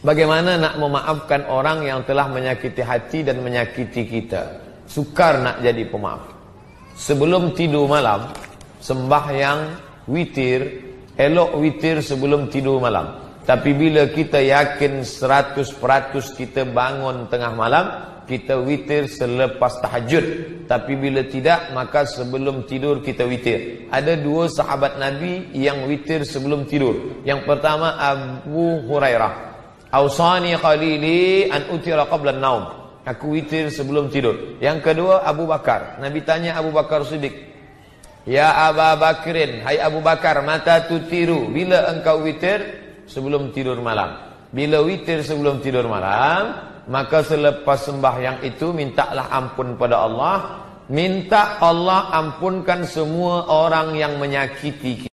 Bagaimana nak memaafkan orang yang telah menyakiti hati dan menyakiti kita? Sukar nak jadi pemaaf. Sebelum tidur malam, sembahyang witir, elok witir sebelum tidur malam. Tapi bila kita yakin 100% kita bangun tengah malam, kita witir selepas tahajud. Tapi bila tidak, maka sebelum tidur kita witir. Ada dua sahabat Nabi yang witir sebelum tidur. Yang pertama Abu Hurairah. Ausani khalili an utira qabla an-naum. Aku witir sebelum tidur. Yang kedua Abu Bakar. Nabi tanya Abu Bakar Siddiq, ya Abu Bakrin, hai Abu Bakar, mata tutiru, bila engkau witir? Sebelum tidur malam. Bila witir sebelum tidur malam, maka selepas sembahyang itu mintalah ampun pada Allah. Minta Allah ampunkan semua orang yang menyakiti kita.